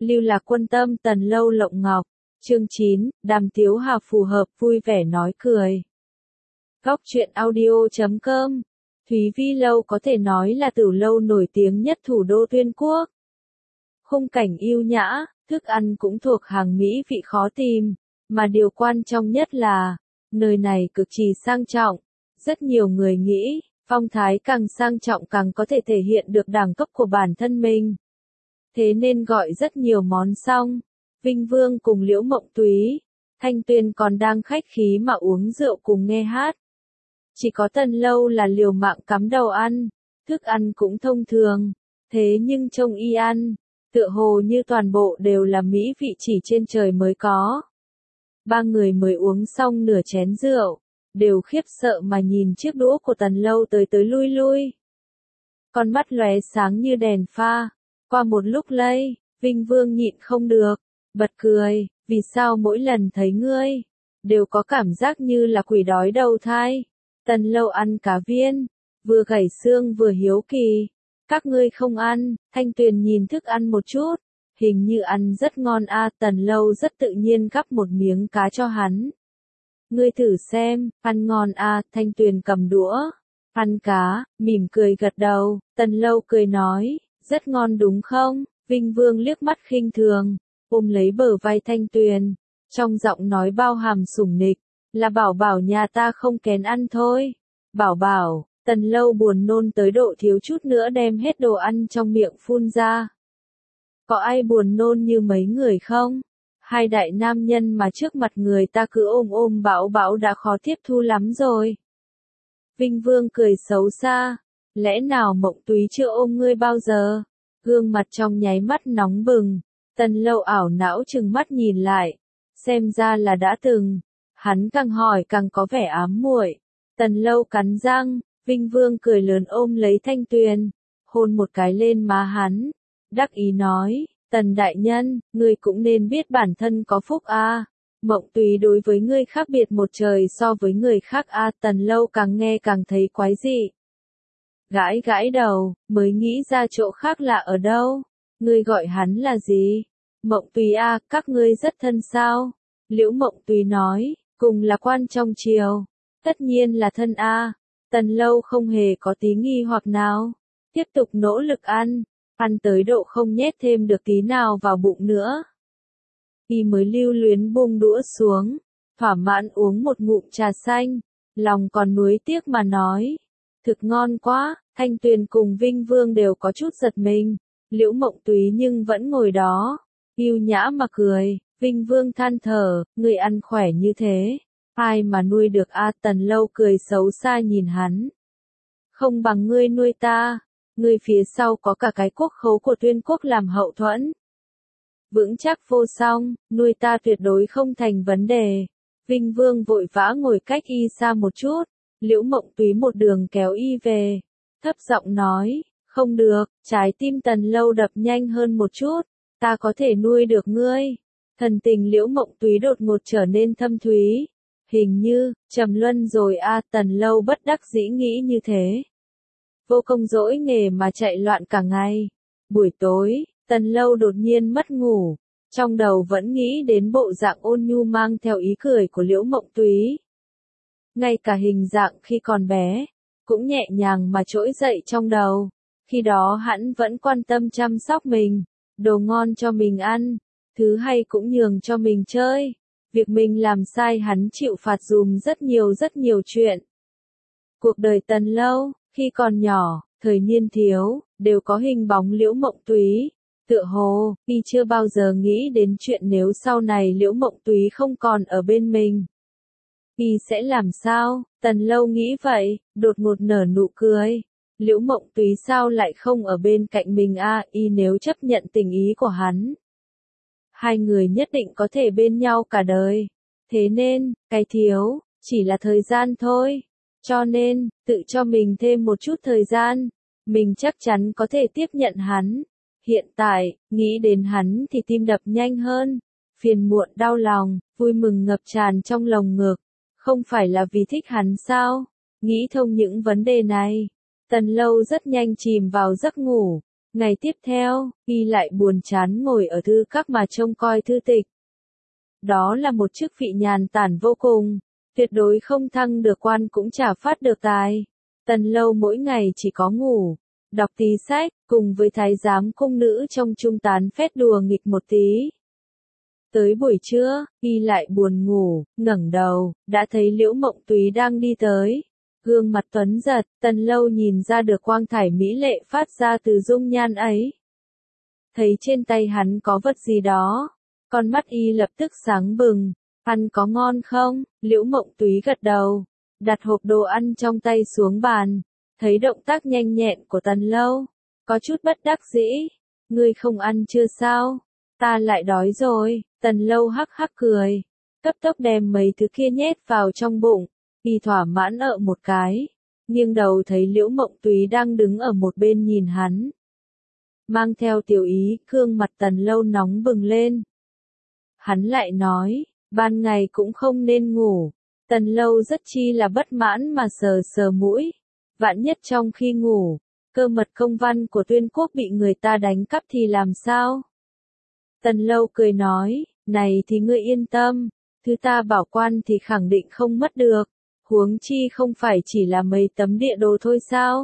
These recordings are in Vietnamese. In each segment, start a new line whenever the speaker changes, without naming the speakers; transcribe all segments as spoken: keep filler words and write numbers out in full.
Lưu Lạc Quân Tâm Tần Lâu Lộng Ngọc. Chương chín, Đàm Tiếu Hà phù hợp vui vẻ nói cười. Góc truyện audio chấm com. Thúy Vi Lâu có thể nói là tử lâu nổi tiếng nhất thủ đô Tuyên Quốc. Khung cảnh yêu nhã, thức ăn cũng thuộc hàng mỹ vị khó tìm, mà điều quan trọng nhất là, nơi này cực kỳ sang trọng. Rất nhiều người nghĩ, phong thái càng sang trọng càng có thể thể hiện được đẳng cấp của bản thân mình. Thế nên gọi rất nhiều món xong, Vinh Vương cùng Liễu Mộng Túy, Thanh Tuyền còn đang khách khí mà uống rượu cùng nghe hát. Chỉ có Tần Lâu là liều mạng cắm đầu ăn, thức ăn cũng thông thường, thế nhưng trông y ăn, tựa hồ như toàn bộ đều là mỹ vị chỉ trên trời mới có. Ba người mới uống xong nửa chén rượu, đều khiếp sợ mà nhìn chiếc đũa của Tần Lâu tới tới lui lui. Con mắt lóe sáng như đèn pha, qua một lúc lây, Vinh Vương nhịn không được, bật cười, vì sao mỗi lần thấy ngươi, đều có cảm giác như là quỷ đói đầu thai. Tần Lâu ăn cá viên, vừa gảy xương vừa hiếu kỳ, các ngươi không ăn. Thanh Tuyền nhìn thức ăn một chút, hình như ăn rất ngon a. Tần Lâu rất tự nhiên gắp một miếng cá cho hắn. Ngươi thử xem, ăn ngon a. Thanh Tuyền cầm đũa, ăn cá, mỉm cười gật đầu. Tần Lâu cười nói, rất ngon đúng không? Vinh Vương liếc mắt khinh thường, ôm lấy bờ vai Thanh Tuyền, trong giọng nói bao hàm sủng nịch, là bảo bảo nhà ta không kén ăn thôi. Bảo bảo. Tần Lâu buồn nôn tới độ thiếu chút nữa đem hết đồ ăn trong miệng phun ra. Có ai buồn nôn như mấy người không? Hai đại nam nhân mà trước mặt người ta cứ ôm ôm bảo bảo đã khó tiếp thu lắm rồi. Vinh Vương cười xấu xa, lẽ nào Mộng Túy chưa ôm ngươi bao giờ? Gương mặt trong nháy mắt nóng bừng, Tần Lâu ảo não trừng mắt nhìn lại, xem ra là đã từng. Hắn càng hỏi càng có vẻ ám muội. Tần Lâu cắn răng, Vinh Vương cười lớn ôm lấy Thanh Tuyền, hôn một cái lên má hắn, đắc ý nói, Tần đại nhân, ngươi cũng nên biết bản thân có phúc a. À. Mộng Túy đối với ngươi khác biệt một trời so với người khác a. À. Tần Lâu càng nghe càng thấy quái dị. Gãi gãi đầu, mới nghĩ ra chỗ khác là ở đâu. Ngươi gọi hắn là gì? Mộng Túy a, à, các ngươi rất thân sao? Liễu Mộng Túy nói, cùng là quan trong triều, tất nhiên là thân a. À. Tần Lâu không hề có tí nghi hoặc nào, tiếp tục nỗ lực ăn, ăn tới độ không nhét thêm được tí nào vào bụng nữa. Y mới lưu luyến buông đũa xuống, thỏa mãn uống một ngụm trà xanh, lòng còn nuối tiếc mà nói, thực ngon quá. Thanh Tuyền cùng Vinh Vương đều có chút giật mình, Liễu Mộng Túy nhưng vẫn ngồi đó, yêu nhã mà cười. Vinh Vương than thở, người ăn khỏe như thế, ai mà nuôi được a? À, Tần Lâu cười xấu xa nhìn hắn. Không bằng ngươi nuôi ta, ngươi phía sau có cả cái quốc khố của Tuyên Quốc làm hậu thuẫn. Vững chắc vô song, nuôi ta tuyệt đối không thành vấn đề. Vinh Vương vội vã ngồi cách y xa một chút, Liễu Mộng Túy một đường kéo y về, thấp giọng nói, không được. Trái tim Tần Lâu đập nhanh hơn một chút, ta có thể nuôi được ngươi. Thần tình Liễu Mộng Túy đột ngột trở nên thâm thúy. Hình như, trầm luân rồi a. À, Tần Lâu bất đắc dĩ nghĩ như thế. Vô công dỗi nghề mà chạy loạn cả ngày. Buổi tối, Tần Lâu đột nhiên mất ngủ. Trong đầu vẫn nghĩ đến bộ dạng ôn nhu mang theo ý cười của Liễu Mộng Túy. Ngay cả hình dạng khi còn bé, cũng nhẹ nhàng mà trỗi dậy trong đầu. Khi đó hắn vẫn quan tâm chăm sóc mình, đồ ngon cho mình ăn, thứ hay cũng nhường cho mình chơi. Việc mình làm sai hắn chịu phạt dùm rất nhiều rất nhiều chuyện. Cuộc đời Tần Lâu, khi còn nhỏ, thời niên thiếu, đều có hình bóng Liễu Mộng Túy. Tựa hồ, y chưa bao giờ nghĩ đến chuyện nếu sau này Liễu Mộng Túy không còn ở bên mình. Y sẽ làm sao? Tần Lâu nghĩ vậy, đột ngột nở nụ cười. Liễu Mộng Túy sao lại không ở bên cạnh mình a? À, y nếu chấp nhận tình ý của hắn, hai người nhất định có thể bên nhau cả đời. Thế nên, cái thiếu, chỉ là thời gian thôi. Cho nên, tự cho mình thêm một chút thời gian, mình chắc chắn có thể tiếp nhận hắn. Hiện tại, nghĩ đến hắn thì tim đập nhanh hơn. Phiền muộn đau lòng, vui mừng ngập tràn trong lồng ngực. Không phải là vì thích hắn sao? Nghĩ thông những vấn đề này, Tần Lâu rất nhanh chìm vào giấc ngủ. Ngày tiếp theo, y lại buồn chán ngồi ở thư các mà trông coi thư tịch. Đó là một chức vị nhàn tản vô cùng, tuyệt đối không thăng được quan cũng chả phát được tài. Tần Lâu mỗi ngày chỉ có ngủ, đọc tí sách, cùng với thái giám cung nữ trong trung tán phét đùa nghịch một tí. Tới buổi trưa, y lại buồn ngủ, ngẩng đầu, đã thấy Liễu Mộng Túy đang đi tới. Gương mặt tuấn giật, Tần Lâu nhìn ra được quang thải mỹ lệ phát ra từ dung nhan ấy. Thấy trên tay hắn có vật gì đó, con mắt y lập tức sáng bừng. Ăn có ngon không? Liễu Mộng Túy gật đầu, đặt hộp đồ ăn trong tay xuống bàn, thấy động tác nhanh nhẹn của Tần Lâu, có chút bất đắc dĩ. Ngươi không ăn chưa sao? Ta lại đói rồi. Tần Lâu hắc hắc cười, cấp tốc đem mấy thứ kia nhét vào trong bụng, y thỏa mãn ợ một cái, nghiêng đầu thấy Liễu Mộng Túy đang đứng ở một bên nhìn hắn. Mang theo tiểu ý, gương mặt Tần Lâu nóng bừng lên. Hắn lại nói, ban ngày cũng không nên ngủ. Tần Lâu rất chi là bất mãn mà sờ sờ mũi. Vạn nhất trong khi ngủ, cơ mật công văn của Tuyên Quốc bị người ta đánh cắp thì làm sao? Tần Lâu cười nói, này thì ngươi yên tâm, thứ ta bảo quan thì khẳng định không mất được, huống chi không phải chỉ là mấy tấm địa đồ thôi sao?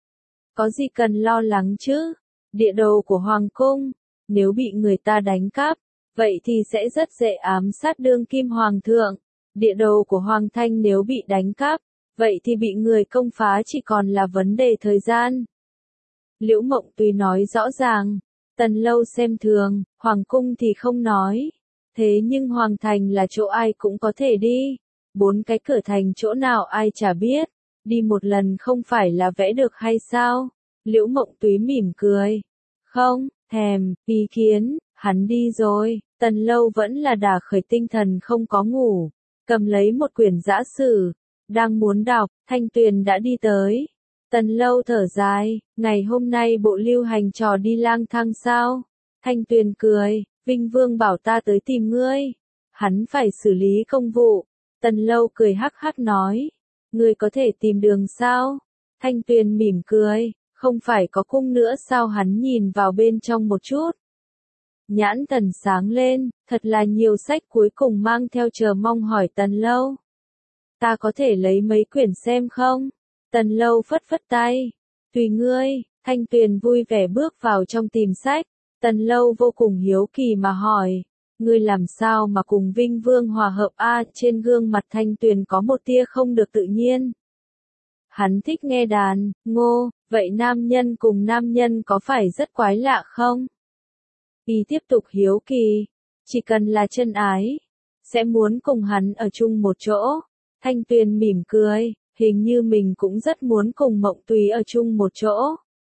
Có gì cần lo lắng chứ? Địa đồ của Hoàng Cung, nếu bị người ta đánh cắp, vậy thì sẽ rất dễ ám sát đương kim Hoàng thượng. Địa đồ của Hoàng Thanh nếu bị đánh cắp, vậy thì bị người công phá chỉ còn là vấn đề thời gian. Liễu Mộng Túy nói rõ ràng. Tần Lâu xem thường, Hoàng Cung thì không nói. Thế nhưng Hoàng Thành là chỗ ai cũng có thể đi. Bốn cái cửa thành chỗ nào ai chả biết. Đi một lần không phải là vẽ được hay sao? Liễu Mộng Túy mỉm cười. Không, thèm, ý kiến, hắn đi rồi. Tần Lâu vẫn là đả khởi tinh thần không có ngủ. Cầm lấy một quyển giã sử. Đang muốn đọc, Thanh Tuyền đã đi tới. Tần Lâu thở dài, ngày hôm nay bộ lưu hành trò đi lang thang sao? Thanh Tuyền cười, Vinh Vương bảo ta tới tìm ngươi. Hắn phải xử lý công vụ. Tần Lâu cười hắc hắc nói, ngươi có thể tìm đường sao? Thanh Tuyền mỉm cười, không phải có cung nữa sao? Hắn nhìn vào bên trong một chút. Nhãn Tần sáng lên, thật là nhiều sách, cuối cùng mang theo chờ mong hỏi Tần Lâu. Ta có thể lấy mấy quyển xem không? Tần Lâu phất phất tay. Tùy ngươi. Thanh Tuyền vui vẻ bước vào trong tìm sách. Tần Lâu vô cùng hiếu kỳ mà hỏi. Ngươi làm sao mà cùng Vinh Vương hòa hợp a? Trên gương mặt Thanh Tuyền có một tia không được tự nhiên. Hắn thích nghe đàn, ngô, vậy nam nhân cùng nam nhân có phải rất quái lạ không? Y tiếp tục hiếu kỳ. Chỉ cần là chân ái, sẽ muốn cùng hắn ở chung một chỗ. Thanh Tuyền mỉm cười. Hình như mình cũng rất muốn cùng Mộng Túy ở chung một chỗ.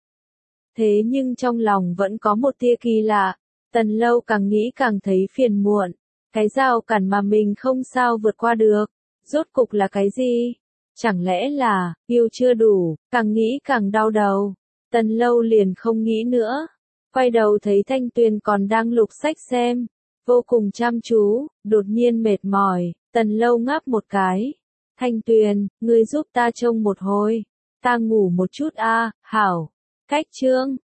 Thế nhưng trong lòng vẫn có một tia kỳ lạ. Tần Lâu càng nghĩ càng thấy phiền muộn. Cái rào cản mà mình không sao vượt qua được. Rốt cục là cái gì? Chẳng lẽ là, yêu chưa đủ, càng nghĩ càng đau đầu. Tần Lâu liền không nghĩ nữa. Quay đầu thấy Thanh Tuyền còn đang lục sách xem. Vô cùng chăm chú, đột nhiên mệt mỏi. Tần Lâu ngáp một cái. Thanh Tuyền, ngươi giúp ta trông một hồi. Ta ngủ một chút a, hảo. Cách chương.